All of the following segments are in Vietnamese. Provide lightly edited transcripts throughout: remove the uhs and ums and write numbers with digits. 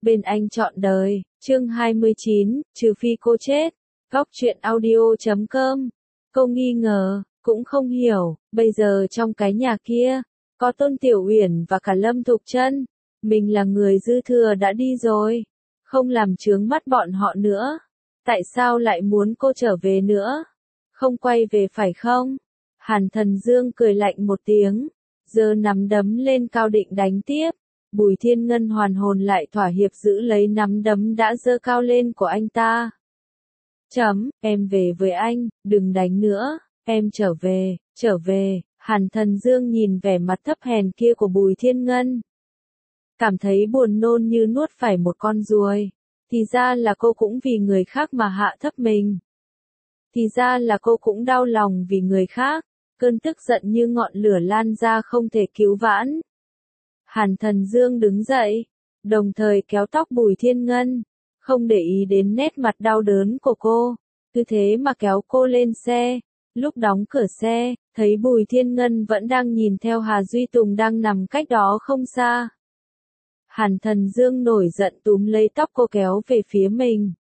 Bên anh trọn đời, chương 29, trừ phi cô chết. Góc truyện audio.com. Cô nghi ngờ, cũng không hiểu, bây giờ trong cái nhà kia, có Tôn Tiểu Uyển và cả Lâm Thục Trân. Mình là người dư thừa đã đi rồi, không làm chướng mắt bọn họ nữa. Tại sao lại muốn cô trở về nữa? Không quay về phải không? Hàn Thần Dương cười lạnh một tiếng, giơ nắm đấm lên cao định đánh tiếp. Bùi Thiên Ngân hoàn hồn lại thỏa hiệp giữ lấy nắm đấm đã giơ cao lên của anh ta. Em về với anh, đừng đánh nữa, em trở về, Hàn Thần Dương nhìn vẻ mặt thấp hèn kia của Bùi Thiên Ngân. Cảm thấy buồn nôn như nuốt phải một con ruồi. Thì ra là cô cũng vì người khác mà hạ thấp mình. Thì ra là cô cũng đau lòng vì người khác, cơn tức giận như ngọn lửa lan ra không thể cứu vãn. Hàn Thần Dương đứng dậy, đồng thời kéo tóc Bùi Thiên Ngân, không để ý đến nét mặt đau đớn của cô, cứ thế mà kéo cô lên xe. Lúc đóng cửa xe, thấy Bùi Thiên Ngân vẫn đang nhìn theo Hà Duy Tùng đang nằm cách đó không xa. Hàn Thần Dương nổi giận túm lấy tóc cô kéo về phía mình.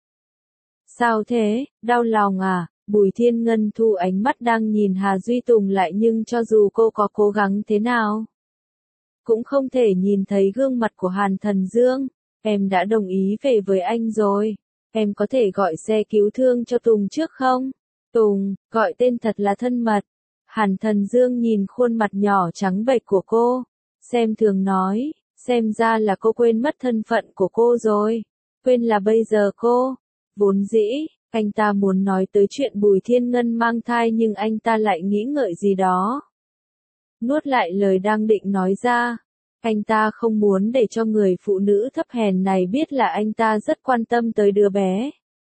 Sao thế, đau lòng à? Bùi Thiên Ngân thu ánh mắt đang nhìn Hà Duy Tùng lại, nhưng cho dù cô có cố gắng thế nào, cũng không thể nhìn thấy gương mặt của Hàn Thần Dương. Em đã đồng ý về với anh rồi, em có thể gọi xe cứu thương cho Tùng trước không? Tùng, gọi tên thật là thân mật. Hàn Thần Dương nhìn khuôn mặt nhỏ trắng bệch của cô, xem thường nói, xem ra là cô quên mất thân phận của cô rồi, quên là bây giờ cô, vốn dĩ, anh ta muốn nói tới chuyện Bùi Thiên Ngân mang thai nhưng anh ta lại nghĩ ngợi gì đó. Nuốt lại lời đang định nói ra, anh ta không muốn để cho người phụ nữ thấp hèn này biết là anh ta rất quan tâm tới đứa bé.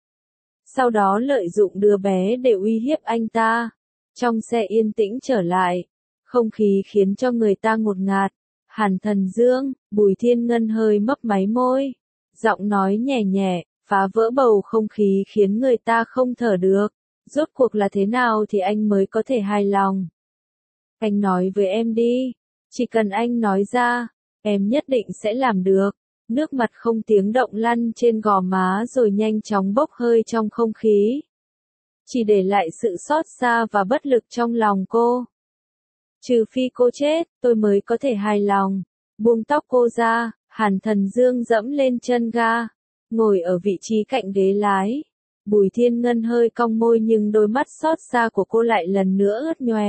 Sau đó lợi dụng đứa bé để uy hiếp anh ta. Trong xe yên tĩnh trở lại, không khí khiến cho người ta ngột ngạt. Hàn Thần Dương, Bùi Thiên Ngân hơi mấp máy môi, giọng nói nhẹ nhẹ, phá vỡ bầu không khí khiến người ta không thở được. Rốt cuộc là thế nào thì anh mới có thể hài lòng? Anh nói với em đi, chỉ cần anh nói ra, em nhất định sẽ làm được. Nước mặt không tiếng động lăn trên gò má rồi nhanh chóng bốc hơi trong không khí, chỉ để lại sự xót xa và bất lực trong lòng cô. Trừ phi cô chết, tôi mới có thể hài lòng. Buông tóc cô ra, Hàn Thần Dương dẫm lên chân ga, ngồi ở vị trí cạnh ghế lái. Bùi Thiên Ngân hơi cong môi nhưng đôi mắt xót xa của cô lại lần nữa ướt nhòe.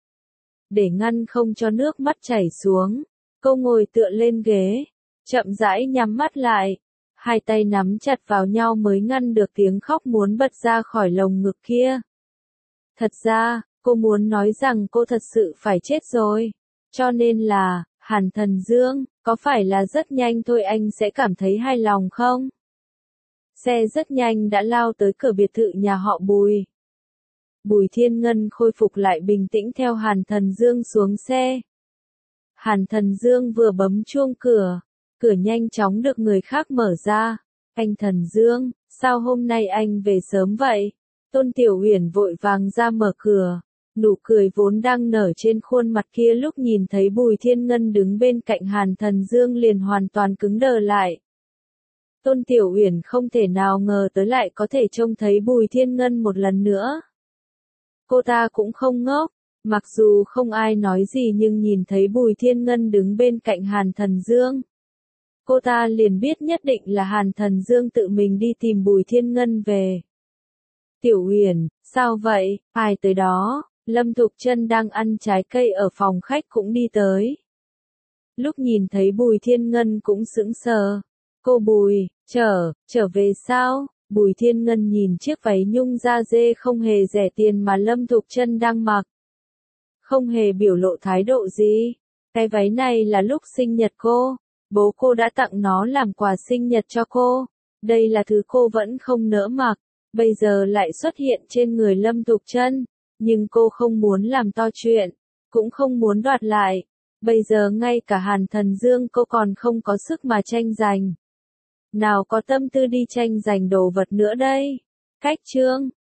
Để ngăn không cho nước mắt chảy xuống, cô ngồi tựa lên ghế, chậm rãi nhắm mắt lại, hai tay nắm chặt vào nhau mới ngăn được tiếng khóc muốn bật ra khỏi lồng ngực kia. Thật ra, cô muốn nói rằng cô thật sự phải chết rồi, cho nên là, Hàn Thần Dương, có phải là rất nhanh thôi anh sẽ cảm thấy hài lòng không? Xe rất nhanh đã lao tới cửa biệt thự nhà họ Bùi. Bùi Thiên Ngân khôi phục lại bình tĩnh theo Hàn Thần Dương xuống xe. Hàn Thần Dương vừa bấm chuông cửa, cửa nhanh chóng được người khác mở ra. Anh Thần Dương, sao hôm nay anh về sớm vậy? Tôn Tiểu Uyển vội vàng ra mở cửa, nụ cười vốn đang nở trên khuôn mặt kia lúc nhìn thấy Bùi Thiên Ngân đứng bên cạnh Hàn Thần Dương liền hoàn toàn cứng đờ lại. Tôn Tiểu Uyển không thể nào ngờ tới lại có thể trông thấy Bùi Thiên Ngân một lần nữa. Cô ta cũng không ngốc, mặc dù không ai nói gì nhưng nhìn thấy Bùi Thiên Ngân đứng bên cạnh Hàn Thần Dương, cô ta liền biết nhất định là Hàn Thần Dương tự mình đi tìm Bùi Thiên Ngân về. Tiểu Uyển, sao vậy, ai tới đó? Lâm Thục Trân đang ăn trái cây ở phòng khách cũng đi tới. Lúc nhìn thấy Bùi Thiên Ngân cũng sững sờ. Cô Bùi, trở về sao? Bùi Thiên Ngân nhìn chiếc váy nhung da dê không hề rẻ tiền mà Lâm Thục Trân đang mặc, không hề biểu lộ thái độ gì. Cái váy này là lúc sinh nhật cô, bố cô đã tặng nó làm quà sinh nhật cho cô. Đây là thứ cô vẫn không nỡ mặc, bây giờ lại xuất hiện trên người Lâm Thục Trân. Nhưng cô không muốn làm to chuyện, cũng không muốn đoạt lại. Bây giờ ngay cả Hàn Thần Dương cô còn không có sức mà tranh giành. Nào có tâm tư đi tranh giành đồ vật nữa đây. Cách chương